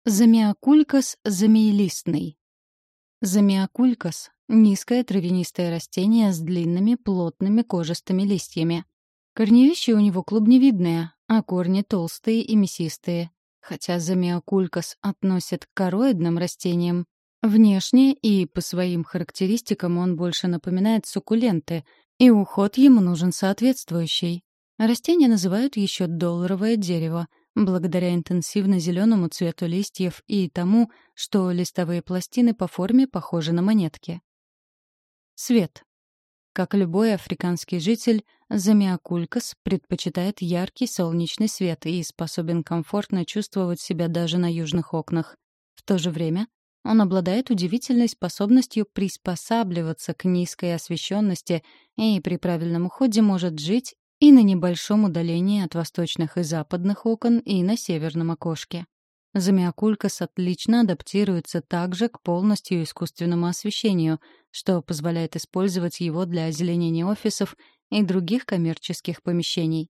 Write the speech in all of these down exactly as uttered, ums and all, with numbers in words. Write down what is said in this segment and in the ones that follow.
Замиокулькас замиелистный. Замиокулькас — низкое травянистое растение с длинными, плотными кожистыми листьями. Корневище у него клубневидное, а корни толстые и мясистые. Хотя замиокулькас относят к короидным растениям, внешне и по своим характеристикам он больше напоминает суккуленты, и уход ему нужен соответствующий. Растение называют еще долларовое дерево, благодаря интенсивно зеленому цвету листьев и тому, что листовые пластины по форме похожи на монетки. Свет. Как любой африканский житель, замиокулькас предпочитает яркий солнечный свет и способен комфортно чувствовать себя даже на южных окнах. В то же время он обладает удивительной способностью приспосабливаться к низкой освещенности и при правильном уходе может жить и на небольшом удалении от восточных и западных окон, и на северном окошке. Замиокулькас отлично адаптируется также к полностью искусственному освещению, что позволяет использовать его для озеленения офисов и других коммерческих помещений.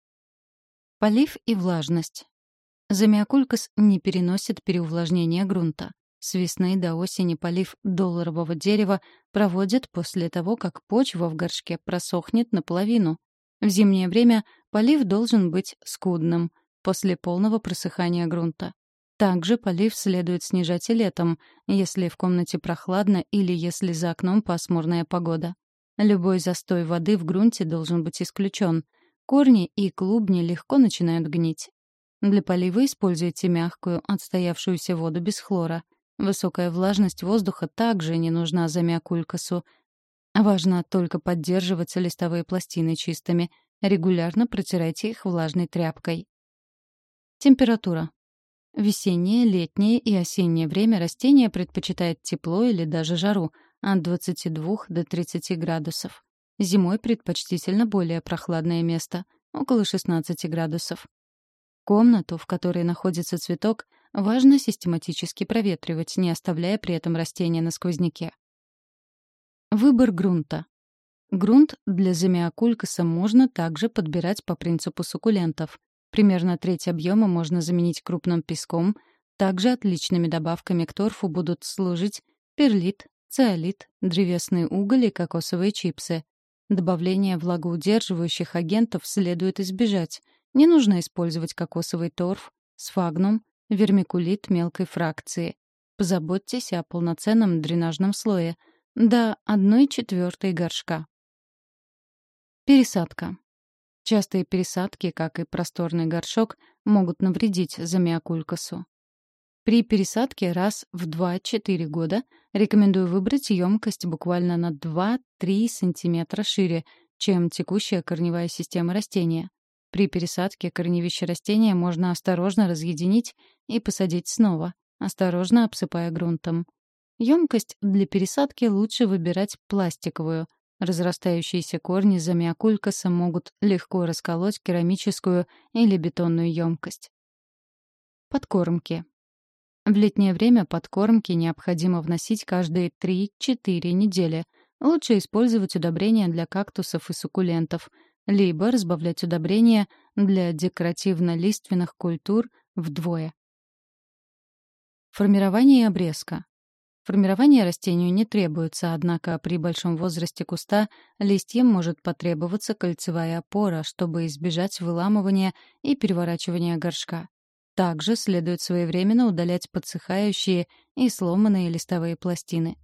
Полив и влажность. Замиокулькас не переносит переувлажнения грунта. С весны до осени полив долларового дерева проводят после того, как почва в горшке просохнет наполовину. В зимнее время полив должен быть скудным, после полного просыхания грунта. Также полив следует снижать и летом, если в комнате прохладно или если за окном пасмурная погода. Любой застой воды в грунте должен быть исключен. Корни и клубни легко начинают гнить. Для полива используйте мягкую, отстоявшуюся воду без хлора. Высокая влажность воздуха также не нужна замиокулькасу. Важно только поддерживать листовые пластины чистыми. Регулярно протирайте их влажной тряпкой. Температура. В весеннее, летнее и осеннее время растение предпочитает тепло или даже жару от двадцати двух до тридцати градусов. Зимой предпочтительно более прохладное место — около шестнадцати градусов. Комнату, в которой находится цветок, важно систематически проветривать, не оставляя при этом растение на сквозняке. Выбор грунта. Грунт для замиокулькаса можно также подбирать по принципу суккулентов. Примерно треть объема можно заменить крупным песком. Также отличными добавками к торфу будут служить перлит, циолит, древесный уголь и кокосовые чипсы. Добавление влагоудерживающих агентов следует избежать. Не нужно использовать кокосовый торф, сфагнум, вермикулит мелкой фракции. Позаботьтесь о полноценном дренажном слое до одной четвертой горшка. Пересадка. Частые пересадки, как и просторный горшок, могут навредить замиокулькасу. При пересадке раз в два-четыре года рекомендую выбрать емкость буквально на два-три сантиметра шире, чем текущая корневая система растения. При пересадке корневище растения можно осторожно разъединить и посадить снова, осторожно обсыпая грунтом. Емкость для пересадки лучше выбирать пластиковую. Разрастающиеся корни замиокулькаса могут легко расколоть керамическую или бетонную емкость. Подкормки. В летнее время подкормки необходимо вносить каждые три-четыре недели. Лучше использовать удобрения для кактусов и суккулентов, либо разбавлять удобрения для декоративно-лиственных культур вдвое. Формирование обрезка. Формирование растению не требуется, однако при большом возрасте куста листьям может потребоваться кольцевая опора, чтобы избежать выламывания и переворачивания горшка. Также следует своевременно удалять подсыхающие и сломанные листовые пластины.